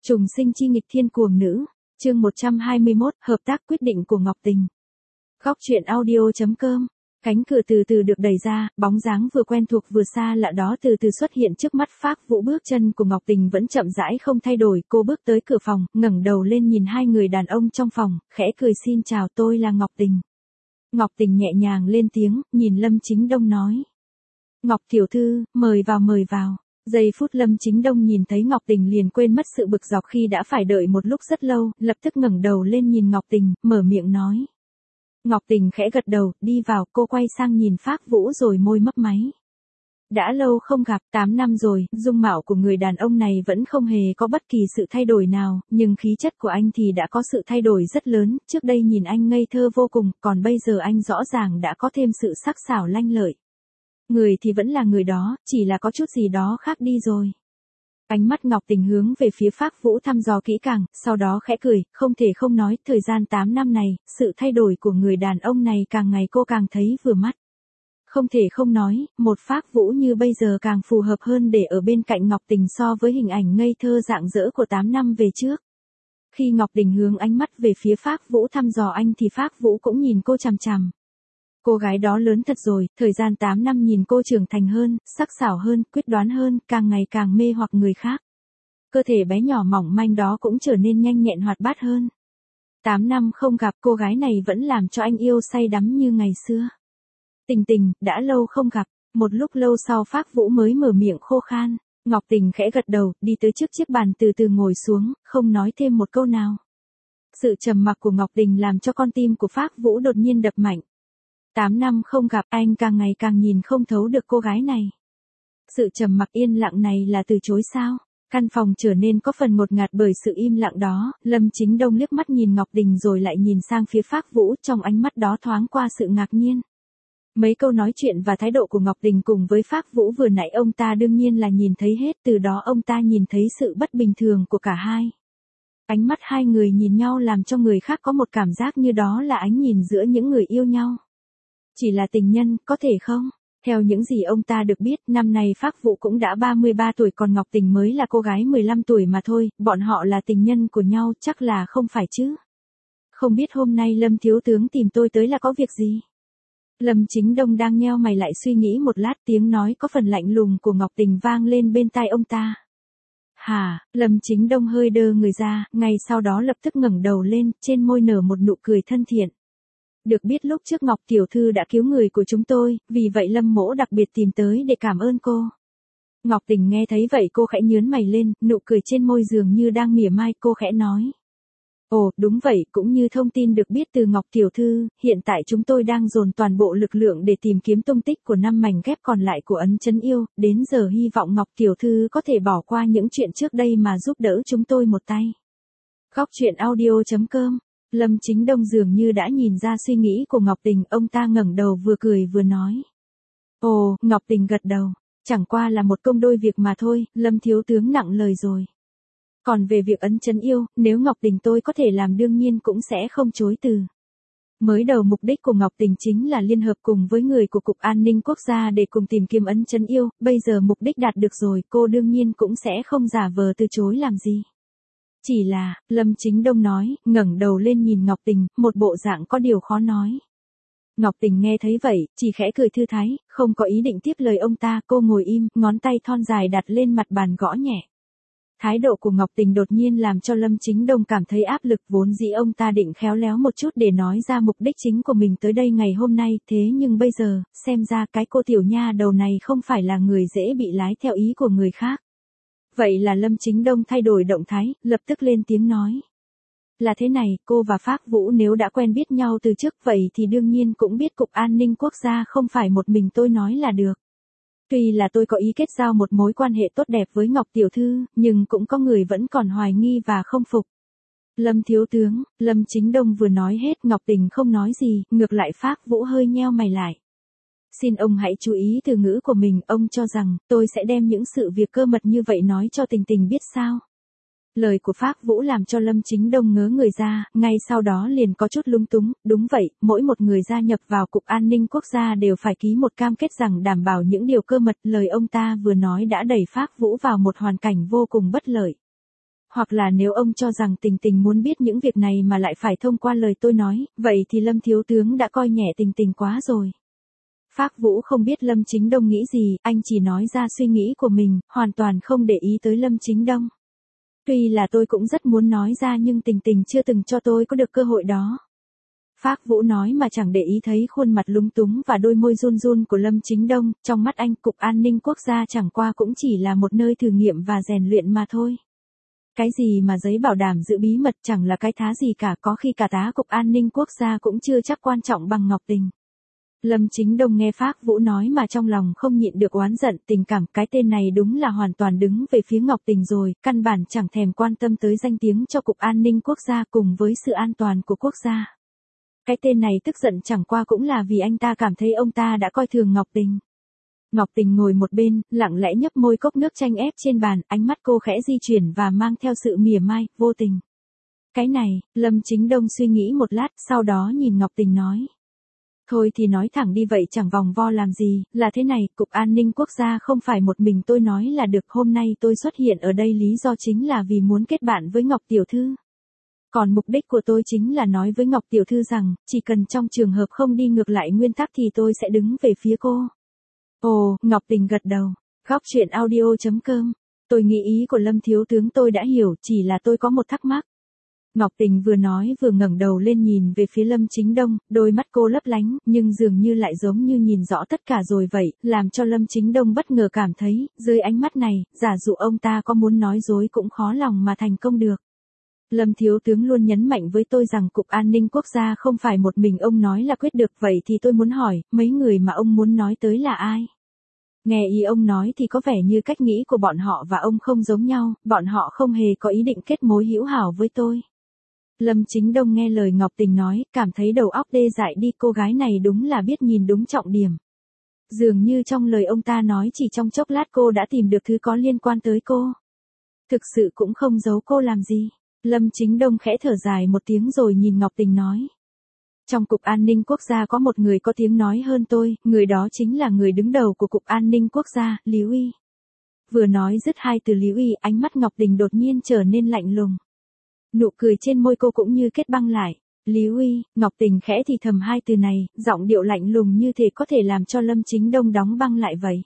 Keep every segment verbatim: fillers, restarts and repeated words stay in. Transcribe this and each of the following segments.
Trùng sinh chi nghịch thiên cuồng nữ, chương một trăm hai mươi mốt, hợp tác quyết định của Ngọc Tình. Góc truyện audio chấm com. Cánh cửa từ từ được đẩy ra, bóng dáng vừa quen thuộc vừa xa lạ đó từ từ xuất hiện trước mắt Phác Vũ. Bước chân của Ngọc Tình vẫn chậm rãi không thay đổi, cô bước tới cửa phòng, ngẩng đầu lên nhìn hai người đàn ông trong phòng, khẽ cười xin chào, tôi là Ngọc Tình. Ngọc Tình nhẹ nhàng lên tiếng, nhìn Lâm Chính Đông nói. Ngọc tiểu thư, mời vào mời vào. Giây phút Lâm Chính Đông nhìn thấy Ngọc Tình liền quên mất sự bực dọc khi đã phải đợi một lúc rất lâu, lập tức ngẩng đầu lên nhìn Ngọc Tình, mở miệng nói. Ngọc Tình khẽ gật đầu, đi vào, cô quay sang nhìn Phác Vũ rồi môi mấp máy. Đã lâu không gặp, tám năm rồi, dung mạo của người đàn ông này vẫn không hề có bất kỳ sự thay đổi nào, nhưng khí chất của anh thì đã có sự thay đổi rất lớn, trước đây nhìn anh ngây thơ vô cùng, còn bây giờ anh rõ ràng đã có thêm sự sắc sảo lanh lợi. Người thì vẫn là người đó, chỉ là có chút gì đó khác đi rồi. Ánh mắt Ngọc Tình hướng về phía Phác Vũ thăm dò kỹ càng, sau đó khẽ cười, không thể không nói, thời gian tám năm này, sự thay đổi của người đàn ông này càng ngày cô càng thấy vừa mắt. Không thể không nói, một Phác Vũ như bây giờ càng phù hợp hơn để ở bên cạnh Ngọc Tình so với hình ảnh ngây thơ rạng rỡ của tám năm về trước. Khi Ngọc Tình hướng ánh mắt về phía Phác Vũ thăm dò anh thì Phác Vũ cũng nhìn cô chằm chằm. Cô gái đó lớn thật rồi, thời gian tám năm nhìn cô trưởng thành hơn, sắc sảo hơn, quyết đoán hơn, càng ngày càng mê hoặc người khác. Cơ thể bé nhỏ mỏng manh đó cũng trở nên nhanh nhẹn hoạt bát hơn. tám năm không gặp, cô gái này vẫn làm cho anh yêu say đắm như ngày xưa. Tình Tình, đã lâu không gặp, một lúc lâu sau Phác Vũ mới mở miệng khô khan. Ngọc Tình khẽ gật đầu, đi tới trước chiếc bàn từ từ ngồi xuống, không nói thêm một câu nào. Sự trầm mặc của Ngọc Tình làm cho con tim của Phác Vũ đột nhiên đập mạnh. Tám năm không gặp, anh càng ngày càng nhìn không thấu được cô gái này. Sự trầm mặc yên lặng này là từ chối sao? Căn phòng trở nên có phần ngột ngạt bởi sự im lặng đó, Lâm Chính Đông liếc mắt nhìn Ngọc Tình rồi lại nhìn sang phía Phác Vũ, trong ánh mắt đó thoáng qua sự ngạc nhiên. Mấy câu nói chuyện và thái độ của Ngọc Tình cùng với Phác Vũ vừa nãy ông ta đương nhiên là nhìn thấy hết, từ đó ông ta nhìn thấy sự bất bình thường của cả hai. Ánh mắt hai người nhìn nhau làm cho người khác có một cảm giác như đó là ánh nhìn giữa những người yêu nhau. Chỉ là tình nhân, có thể không? Theo những gì ông ta được biết, năm nay Phác Vũ cũng đã ba mươi ba tuổi còn Ngọc Tình mới là cô gái mười lăm tuổi mà thôi, bọn họ là tình nhân của nhau, chắc là không phải chứ? Không biết hôm nay Lâm thiếu tướng tìm tôi tới là có việc gì? Lâm Chính Đông đang nheo mày lại suy nghĩ một lát, tiếng nói có phần lạnh lùng của Ngọc Tình vang lên bên tai ông ta. Hả? Lâm Chính Đông hơi đơ người ra, ngay sau đó lập tức ngẩng đầu lên, trên môi nở một nụ cười thân thiện. Được biết lúc trước Ngọc tiểu thư đã cứu người của chúng tôi, vì vậy Lâm mỗ đặc biệt tìm tới để cảm ơn cô. Ngọc Tình nghe thấy vậy cô khẽ nhướng mày lên, nụ cười trên môi dường như đang mỉa mai, cô khẽ nói. Ồ, đúng vậy, cũng như thông tin được biết từ Ngọc tiểu thư, hiện tại chúng tôi đang dồn toàn bộ lực lượng để tìm kiếm tung tích của năm mảnh ghép còn lại của ấn trấn yêu, đến giờ hy vọng Ngọc tiểu thư có thể bỏ qua những chuyện trước đây mà giúp đỡ chúng tôi một tay. Góc truyện audio chấm com. Lâm Chính Đông dường như đã nhìn ra suy nghĩ của Ngọc Tình, ông ta ngẩng đầu vừa cười vừa nói. Ồ, Ngọc Tình gật đầu, chẳng qua là một công đôi việc mà thôi, Lâm thiếu tướng nặng lời rồi. Còn về việc ấn trấn yêu, nếu Ngọc Tình tôi có thể làm đương nhiên cũng sẽ không chối từ. Mới đầu mục đích của Ngọc Tình chính là liên hợp cùng với người của Cục An ninh Quốc gia để cùng tìm kiếm ấn trấn yêu, bây giờ mục đích đạt được rồi, cô đương nhiên cũng sẽ không giả vờ từ chối làm gì. Chỉ là, Lâm Chính Đông nói, ngẩng đầu lên nhìn Ngọc Tình, một bộ dạng có điều khó nói. Ngọc Tình nghe thấy vậy, chỉ khẽ cười thư thái, không có ý định tiếp lời ông ta, cô ngồi im, ngón tay thon dài đặt lên mặt bàn gõ nhẹ. Thái độ của Ngọc Tình đột nhiên làm cho Lâm Chính Đông cảm thấy áp lực, vốn dĩ ông ta định khéo léo một chút để nói ra mục đích chính của mình tới đây ngày hôm nay, thế nhưng bây giờ, xem ra cái cô tiểu nha đầu này không phải là người dễ bị lái theo ý của người khác. Vậy là Lâm Chính Đông thay đổi động thái, lập tức lên tiếng nói. Là thế này, cô và Phác Vũ nếu đã quen biết nhau từ trước vậy thì đương nhiên cũng biết Cục An ninh Quốc gia không phải một mình tôi nói là được. Tuy là tôi có ý kết giao một mối quan hệ tốt đẹp với Ngọc tiểu thư, nhưng cũng có người vẫn còn hoài nghi và không phục. Lâm thiếu tướng, Lâm Chính Đông vừa nói hết Ngọc Tình không nói gì, ngược lại Phác Vũ hơi nheo mày lại. Xin ông hãy chú ý từ ngữ của mình, ông cho rằng, tôi sẽ đem những sự việc cơ mật như vậy nói cho Tình Tình biết sao? Lời của Phác Vũ làm cho Lâm Chính Đông ngớ người ra, ngay sau đó liền có chút lung túng, đúng vậy, mỗi một người gia nhập vào Cục An ninh Quốc gia đều phải ký một cam kết rằng đảm bảo những điều cơ mật, lời ông ta vừa nói đã đẩy Phác Vũ vào một hoàn cảnh vô cùng bất lợi. hoặc là nếu ông cho rằng Tình Tình muốn biết những việc này mà lại phải thông qua lời tôi nói, vậy thì Lâm thiếu tướng đã coi nhẹ Tình Tình quá rồi. Phác Vũ không biết Lâm Chính Đông nghĩ gì, anh chỉ nói ra suy nghĩ của mình, hoàn toàn không để ý tới Lâm Chính Đông. Tuy là tôi cũng rất muốn nói ra nhưng Tình Tình chưa từng cho tôi có được cơ hội đó. Phác Vũ nói mà chẳng để ý thấy khuôn mặt lúng túng và đôi môi run run của Lâm Chính Đông, trong mắt anh Cục An ninh Quốc gia chẳng qua cũng chỉ là một nơi thử nghiệm và rèn luyện mà thôi. Cái gì mà giấy bảo đảm giữ bí mật chẳng là cái thá gì cả, có khi cả tá Cục An ninh Quốc gia cũng chưa chắc quan trọng bằng Ngọc Tình. Lâm Chính Đông nghe Phác Vũ nói mà trong lòng không nhịn được oán giận, tình cảm cái tên này đúng là hoàn toàn đứng về phía Ngọc Tình rồi, căn bản chẳng thèm quan tâm tới danh tiếng cho Cục An ninh Quốc gia cùng với sự an toàn của quốc gia. Cái tên này tức giận chẳng qua cũng là vì anh ta cảm thấy ông ta đã coi thường Ngọc Tình. Ngọc Tình ngồi một bên, lặng lẽ nhấp môi cốc nước chanh ép trên bàn, ánh mắt cô khẽ di chuyển và mang theo sự mỉa mai, vô tình. Cái này, Lâm Chính Đông suy nghĩ một lát, sau đó nhìn Ngọc Tình nói. Thôi thì nói thẳng đi vậy chẳng vòng vo làm gì, là thế này, Cục An ninh Quốc gia không phải một mình tôi nói là được, hôm nay tôi xuất hiện ở đây lý do chính là vì muốn kết bạn với Ngọc Tiểu Thư. Còn mục đích của tôi chính là nói với Ngọc Tiểu Thư rằng, chỉ cần trong trường hợp không đi ngược lại nguyên tắc thì tôi sẽ đứng về phía cô. Ồ, Ngọc Tình gật đầu. Góc truyện audio chấm com. Tôi nghĩ ý của Lâm thiếu tướng tôi đã hiểu, chỉ là tôi có một thắc mắc. Ngọc Tình vừa nói vừa ngẩng đầu lên nhìn về phía Lâm Chính Đông, đôi mắt cô lấp lánh, nhưng dường như lại giống như nhìn rõ tất cả rồi vậy, làm cho Lâm Chính Đông bất ngờ cảm thấy, dưới ánh mắt này, giả dụ ông ta có muốn nói dối cũng khó lòng mà thành công được. Lâm thiếu tướng luôn nhấn mạnh với tôi rằng Cục An ninh Quốc gia không phải một mình ông nói là quyết được, vậy thì tôi muốn hỏi, mấy người mà ông muốn nói tới là ai? Nghe ý ông nói thì có vẻ như cách nghĩ của bọn họ và ông không giống nhau, bọn họ không hề có ý định kết mối hữu hảo với tôi. Lâm Chính Đông nghe lời Ngọc Tình nói, cảm thấy đầu óc đê dại đi, cô gái này đúng là biết nhìn đúng trọng điểm. Dường như trong lời ông ta nói chỉ trong chốc lát cô đã tìm được thứ có liên quan tới cô. Thực sự cũng không giấu cô làm gì. Lâm Chính Đông khẽ thở dài một tiếng rồi nhìn Ngọc Tình nói. Trong Cục An ninh Quốc gia có một người có tiếng nói hơn tôi, người đó chính là người đứng đầu của Cục An ninh Quốc gia, Lý Uy. Vừa nói dứt hai từ Lý Uy, ánh mắt Ngọc Tình đột nhiên trở nên lạnh lùng. Nụ cười trên môi cô cũng như kết băng lại. Lý Uy, Ngọc Tình khẽ thì thầm hai từ này, giọng điệu lạnh lùng như thể có thể làm cho Lâm Chính Đông đóng băng lại vậy.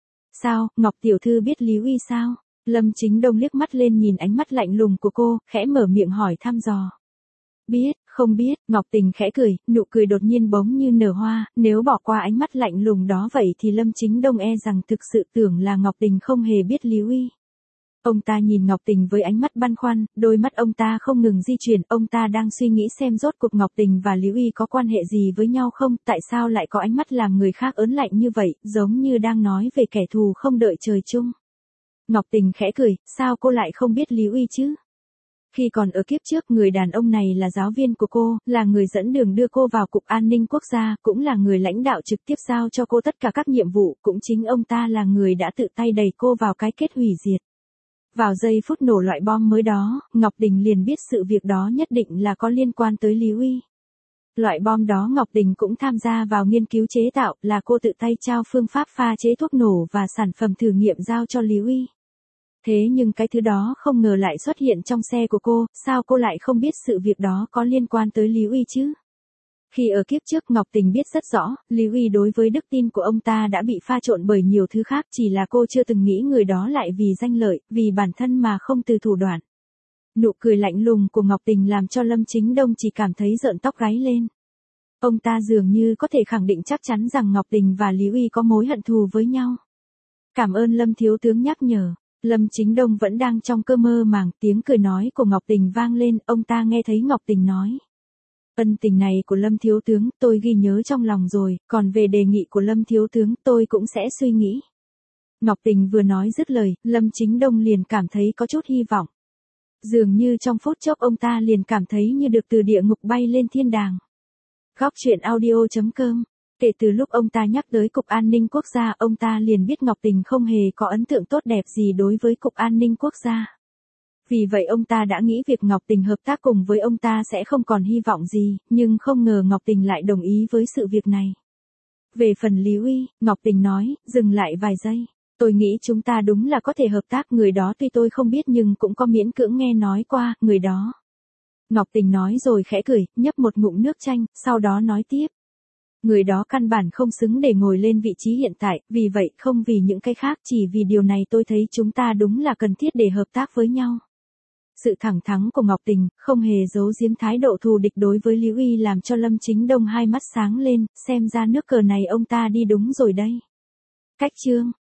Sao, Ngọc Tiểu Thư biết Lý Uy sao? Lâm Chính Đông liếc mắt lên nhìn ánh mắt lạnh lùng của cô, khẽ mở miệng hỏi thăm dò. Biết, không biết, Ngọc Tình khẽ cười, nụ cười đột nhiên bỗng như nở hoa, nếu bỏ qua ánh mắt lạnh lùng đó vậy thì Lâm Chính Đông e rằng thực sự tưởng là Ngọc Tình không hề biết Lý Uy. Ông ta nhìn Ngọc Tình với ánh mắt băn khoăn, đôi mắt ông ta không ngừng di chuyển, ông ta đang suy nghĩ xem rốt cuộc Ngọc Tình và Lý Uy có quan hệ gì với nhau không, tại sao lại có ánh mắt làm người khác ớn lạnh như vậy, giống như đang nói về kẻ thù không đợi trời chung. Ngọc Tình khẽ cười, sao cô lại không biết Lý Uy chứ? Khi còn ở kiếp trước, người đàn ông này là giáo viên của cô, là người dẫn đường đưa cô vào Cục An ninh Quốc gia, cũng là người lãnh đạo trực tiếp giao cho cô tất cả các nhiệm vụ, cũng chính ông ta là người đã tự tay đẩy cô vào cái kết hủy diệt. Vào giây phút nổ loại bom mới đó, Ngọc Tình liền biết sự việc đó nhất định là có liên quan tới Lý Uy. Loại bom đó Ngọc Tình cũng tham gia vào nghiên cứu chế tạo, là cô tự tay trao phương pháp pha chế thuốc nổ và sản phẩm thử nghiệm giao cho Lý Uy. Thế nhưng cái thứ đó không ngờ lại xuất hiện trong xe của cô, sao cô lại không biết sự việc đó có liên quan tới Lý Uy chứ? Khi ở kiếp trước Ngọc Tình biết rất rõ, Lý Uy đối với đức tin của ông ta đã bị pha trộn bởi nhiều thứ khác, chỉ là cô chưa từng nghĩ người đó lại vì danh lợi, vì bản thân mà không từ thủ đoạn. Nụ cười lạnh lùng của Ngọc Tình làm cho Lâm Chính Đông chỉ cảm thấy rợn tóc gáy lên. Ông ta dường như có thể khẳng định chắc chắn rằng Ngọc Tình và Lý Uy có mối hận thù với nhau. Cảm ơn Lâm thiếu tướng nhắc nhở. Lâm Chính Đông vẫn đang trong cơn mơ màng, tiếng cười nói của Ngọc Tình vang lên, ông ta nghe thấy Ngọc Tình nói. Ân tình này của Lâm thiếu tướng, tôi ghi nhớ trong lòng rồi, còn về đề nghị của Lâm thiếu tướng, tôi cũng sẽ suy nghĩ. Ngọc Tình vừa nói dứt lời, Lâm Chính Đông liền cảm thấy có chút hy vọng. Dường như trong phút chốc ông ta liền cảm thấy như được từ địa ngục bay lên thiên đàng. Góc truyện audio chấm com. Kể từ lúc ông ta nhắc tới Cục An ninh Quốc gia, ông ta liền biết Ngọc Tình không hề có ấn tượng tốt đẹp gì đối với Cục An ninh Quốc gia. Vì vậy ông ta đã nghĩ việc Ngọc Tình hợp tác cùng với ông ta sẽ không còn hy vọng gì, nhưng không ngờ Ngọc Tình lại đồng ý với sự việc này. Về phần Lý Uy, Ngọc Tình nói, dừng lại vài giây. Tôi nghĩ chúng ta đúng là có thể hợp tác, người đó tuy tôi không biết nhưng cũng có miễn cưỡng nghe nói qua, người đó. Ngọc Tình nói rồi khẽ cười, nhấp một ngụm nước chanh, sau đó nói tiếp. Người đó căn bản không xứng để ngồi lên vị trí hiện tại, vì vậy không vì những cái khác, chỉ vì điều này tôi thấy chúng ta đúng là cần thiết để hợp tác với nhau. Sự thẳng thắn của Ngọc Tình, không hề giấu giếm thái độ thù địch đối với Lý Uy làm cho Lâm Chính Đông hai mắt sáng lên, xem ra nước cờ này ông ta đi đúng rồi đây. Cách chương